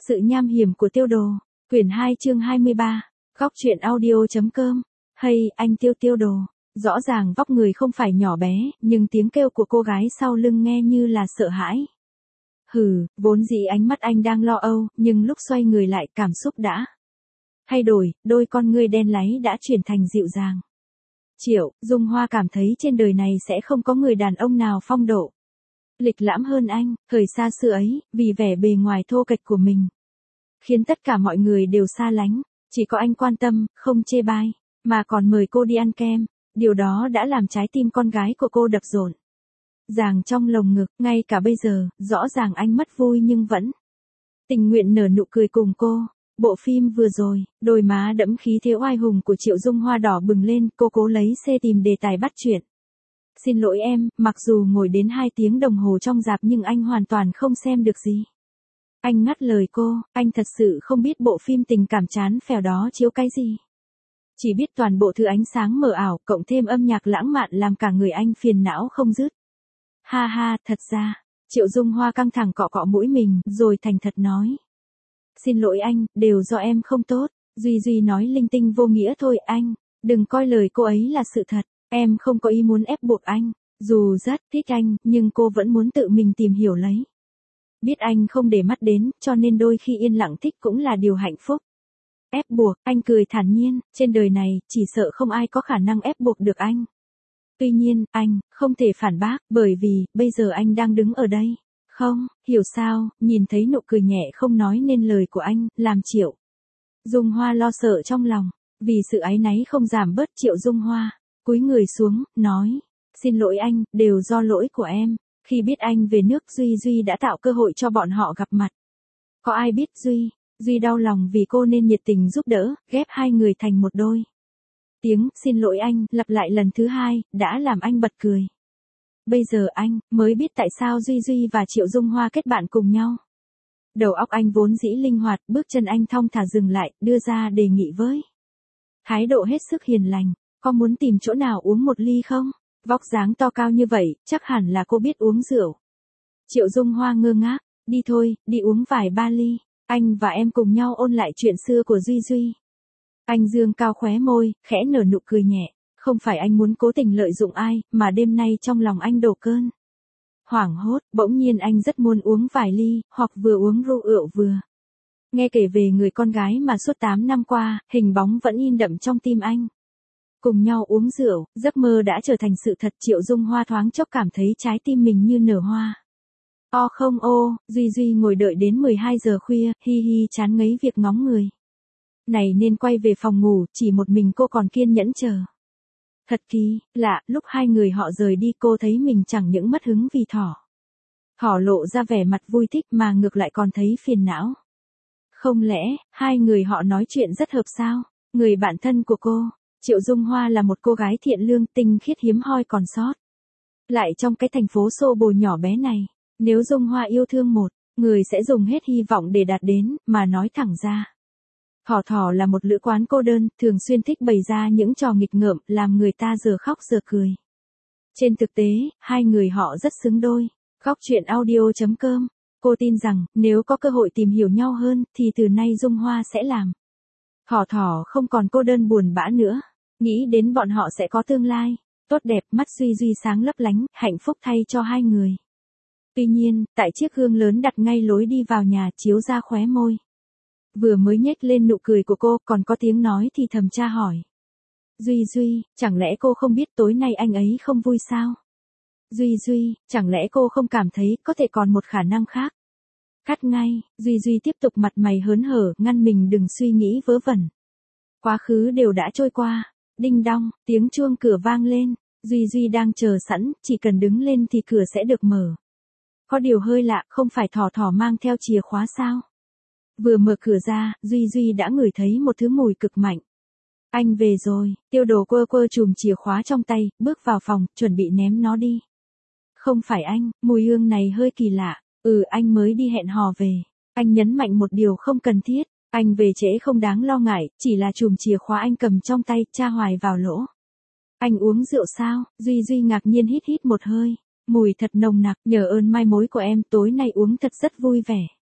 Sự nham hiểm của Tiêu Đồ, quyển 2 chương 23, góc truyện audio.com. Hay, anh Tiêu Đồ. Rõ ràng vóc người không phải nhỏ bé, nhưng tiếng kêu của cô gái sau lưng nghe như là sợ hãi. Vốn dĩ ánh mắt anh đang lo âu, nhưng lúc xoay người lại cảm xúc đã thay đổi, đôi con ngươi đen láy đã chuyển thành dịu dàng. Triệu Dung Hoa cảm thấy trên đời này sẽ không có người đàn ông nào phong độ, lịch lãm hơn anh, thời xa xưa ấy, vì vẻ bề ngoài thô kệch của mình, khiến tất cả mọi người đều xa lánh, chỉ có anh quan tâm, không chê bai, mà còn mời cô đi ăn kem, điều đó đã làm trái tim con gái của cô đập rộn ràng trong lồng ngực, ngay cả bây giờ, rõ ràng anh mất vui nhưng vẫn tình nguyện nở nụ cười cùng cô. Bộ phim vừa rồi, đôi má đẫm khí thế oai hùng của Triệu Dung Hoa đỏ bừng lên, cô cố lấy xe tìm đề tài bắt chuyện. Xin lỗi em, mặc dù ngồi đến 2 tiếng đồng hồ trong rạp nhưng anh hoàn toàn không xem được gì. Anh ngắt lời cô, anh thật sự không biết bộ phim tình cảm chán phèo đó chiếu cái gì. Chỉ biết toàn bộ thứ ánh sáng mờ ảo, cộng thêm âm nhạc lãng mạn làm cả người anh phiền não không dứt. Ha ha, thật ra, Triệu Dung Hoa căng thẳng cọ cọ mũi mình, rồi thành thật nói. Xin lỗi anh, đều do em không tốt. Duy nói linh tinh vô nghĩa thôi anh, đừng coi lời cô ấy là sự thật, em không có ý muốn ép buộc anh, dù rất thích anh, nhưng cô vẫn muốn tự mình tìm hiểu lấy. Biết anh không để mắt đến, cho nên đôi khi yên lặng thích cũng là điều hạnh phúc. Ép buộc, anh cười thản nhiên, trên đời này, chỉ sợ không ai có khả năng ép buộc được anh. Tuy nhiên, anh, không thể phản bác, bởi vì, bây giờ anh đang đứng ở đây. Không, hiểu sao, nhìn thấy nụ cười nhẹ không nói nên lời của anh, làm Triệu Dung Hoa lo sợ trong lòng, vì sự áy náy không giảm bớt. Triệu Dung Hoa cúi người xuống, nói, xin lỗi anh, đều do lỗi của em, khi biết anh về nước Duy đã tạo cơ hội cho bọn họ gặp mặt. Có ai biết Duy đau lòng vì cô nên nhiệt tình giúp đỡ, ghép hai người thành một đôi. Tiếng, xin lỗi anh, lặp lại lần thứ 2, đã làm anh bật cười. Bây giờ anh mới biết tại sao Duy và Triệu Dung Hoa kết bạn cùng nhau. Đầu óc anh vốn dĩ linh hoạt, bước chân anh thong thả dừng lại, đưa ra đề nghị với thái độ hết sức hiền lành, có muốn tìm chỗ nào uống một ly không? Vóc dáng to cao như vậy, chắc hẳn là cô biết uống rượu. Triệu Dung Hoa ngơ ngác, đi thôi, đi uống vài ba ly, anh và em cùng nhau ôn lại chuyện xưa của Duy. Anh dương cao khóe môi, khẽ nở nụ cười nhẹ. Không phải anh muốn cố tình lợi dụng ai, mà đêm nay trong lòng anh đổ cơn hoảng hốt, bỗng nhiên anh rất muốn uống vài ly, hoặc vừa uống rượu vừa nghe kể về người con gái mà suốt 8 năm qua, hình bóng vẫn in đậm trong tim anh. Cùng nhau uống rượu, giấc mơ đã trở thành sự thật. Triệu Dung Hoa thoáng chốc cảm thấy trái tim mình như nở hoa. Không Duy ngồi đợi đến 12 giờ khuya, chán ngấy việc ngóng người này nên quay về phòng ngủ, chỉ một mình cô còn kiên nhẫn chờ. Thật kỳ lạ, lúc hai người họ rời đi cô thấy mình chẳng những mất hứng vì thỏ lộ ra vẻ mặt vui thích mà ngược lại còn thấy phiền não. Không lẽ, hai người họ nói chuyện rất hợp sao? Người bạn thân của cô, Triệu Dung Hoa là một cô gái thiện lương, tinh khiết hiếm hoi còn sót lại trong cái thành phố xô bồ nhỏ bé này. Nếu Dung Hoa yêu thương một người sẽ dùng hết hy vọng để đạt đến, mà nói thẳng ra. Thỏ là một lữ quán cô đơn, thường xuyên thích bày ra những trò nghịch ngợm, làm người ta giờ khóc giờ cười. Trên thực tế, hai người họ rất xứng đôi. Góc truyện audio.com. Cô tin rằng, nếu có cơ hội tìm hiểu nhau hơn, thì từ nay Dung Hoa sẽ làm Thỏ không còn cô đơn buồn bã nữa. Nghĩ đến bọn họ sẽ có tương lai tốt đẹp. Mắt Duy sáng lấp lánh, hạnh phúc thay cho hai người. Tuy nhiên, tại chiếc gương lớn đặt ngay lối đi vào nhà chiếu ra khóe môi vừa mới nhếch lên nụ cười của cô, còn có tiếng nói thì thầm tra hỏi. Duy, chẳng lẽ cô không biết tối nay anh ấy không vui sao? Duy, chẳng lẽ cô không cảm thấy có thể còn một khả năng khác? Cắt ngay, Duy tiếp tục mặt mày hớn hở, ngăn mình đừng suy nghĩ vớ vẩn. Quá khứ đều đã trôi qua. Đinh đong, tiếng chuông cửa vang lên. Duy đang chờ sẵn, chỉ cần đứng lên thì cửa sẽ được mở. Có điều hơi lạ, không phải thỏ mang theo chìa khóa sao? Vừa mở cửa ra, Duy đã ngửi thấy một thứ mùi cực mạnh. Anh về rồi. Tiêu Đồ quơ chùm chìa khóa trong tay, bước vào phòng, chuẩn bị ném nó đi. Không phải anh, mùi hương này hơi kỳ lạ. Anh mới đi hẹn hò về. Anh nhấn mạnh một điều không cần thiết. Anh về trễ không đáng lo ngại, chỉ là chùm chìa khóa anh cầm trong tay, tra hoài vào lỗ. Anh uống rượu sao? Duy ngạc nhiên hít một hơi. Mùi thật nồng nặc, nhờ ơn mai mối của em, tối nay uống thật rất vui vẻ.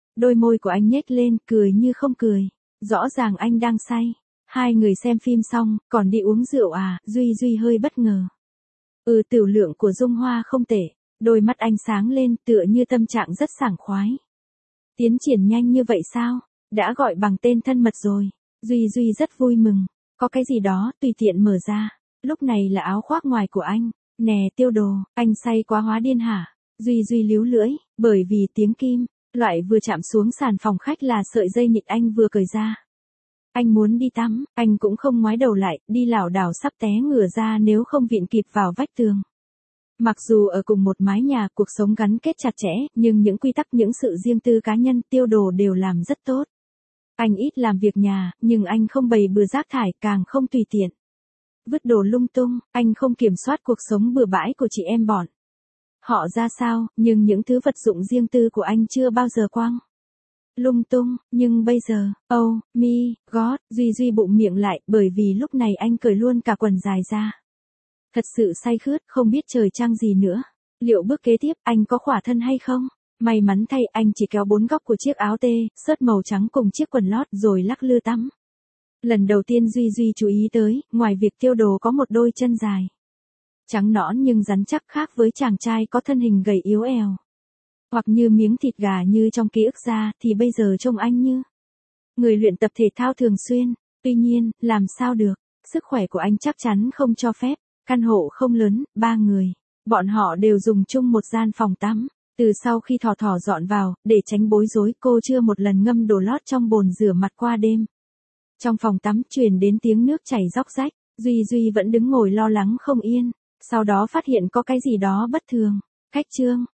Đôi môi của anh nhếch lên, cười như không cười. Rõ ràng anh đang say. Hai người xem phim xong, còn đi uống rượu à, Duy Duy hơi bất ngờ. Tiểu lượng của Dung Hoa không tệ. Đôi mắt anh sáng lên, tựa như tâm trạng rất sảng khoái. Tiến triển nhanh như vậy sao? Đã gọi bằng tên thân mật rồi. Duy Duy rất vui mừng. Có cái gì đó, tùy tiện mở ra. Lúc này là áo khoác ngoài của anh. Nè Tiêu Đồ, anh say quá hóa điên hả? Duy Duy líu lưỡi, bởi vì tiếng kim loại vừa chạm xuống sàn phòng khách là sợi dây nịt anh vừa cởi ra. Anh muốn đi tắm, anh cũng không ngoái đầu lại, đi lảo đảo sắp té ngửa ra nếu không vịn kịp vào vách tường. Mặc dù ở cùng một mái nhà, cuộc sống gắn kết chặt chẽ, nhưng những quy tắc, những sự riêng tư cá nhân Tiêu Đồ đều làm rất tốt. Anh ít làm việc nhà, nhưng anh không bày bừa rác thải, càng không tùy tiện vứt đồ lung tung, anh không kiểm soát cuộc sống bừa bãi của chị em bọn họ ra sao, nhưng những thứ vật dụng riêng tư của anh chưa bao giờ quăng lung tung, nhưng bây giờ, oh, my God, Duy Duy bụng miệng lại, bởi vì lúc này anh cởi luôn cả quần dài ra. Thật sự say khướt, không biết trời trăng gì nữa. Liệu bước kế tiếp, anh có khỏa thân hay không? May mắn thay, anh chỉ kéo 4 góc của chiếc áo tê, sớt màu trắng cùng chiếc quần lót rồi lắc lư tắm. Lần đầu tiên Duy Duy chú ý tới, ngoài việc Tiêu Đồ có một đôi chân dài trắng nõn nhưng rắn chắc khác với chàng trai có thân hình gầy yếu eo, hoặc như miếng thịt gà như trong ký ức ra, thì bây giờ trông anh như người luyện tập thể thao thường xuyên. Tuy nhiên, làm sao được, sức khỏe của anh chắc chắn không cho phép. Căn hộ không lớn, 3 người. Bọn họ đều dùng chung một gian phòng tắm. Từ sau khi Thỏ Thỏ dọn vào, để tránh bối rối, cô chưa một lần ngâm đồ lót trong bồn rửa mặt qua đêm. Trong phòng tắm truyền đến tiếng nước chảy róc rách. Duy Duy vẫn đứng ngồi lo lắng không yên. Sau đó phát hiện có cái gì đó bất thường. Cách chương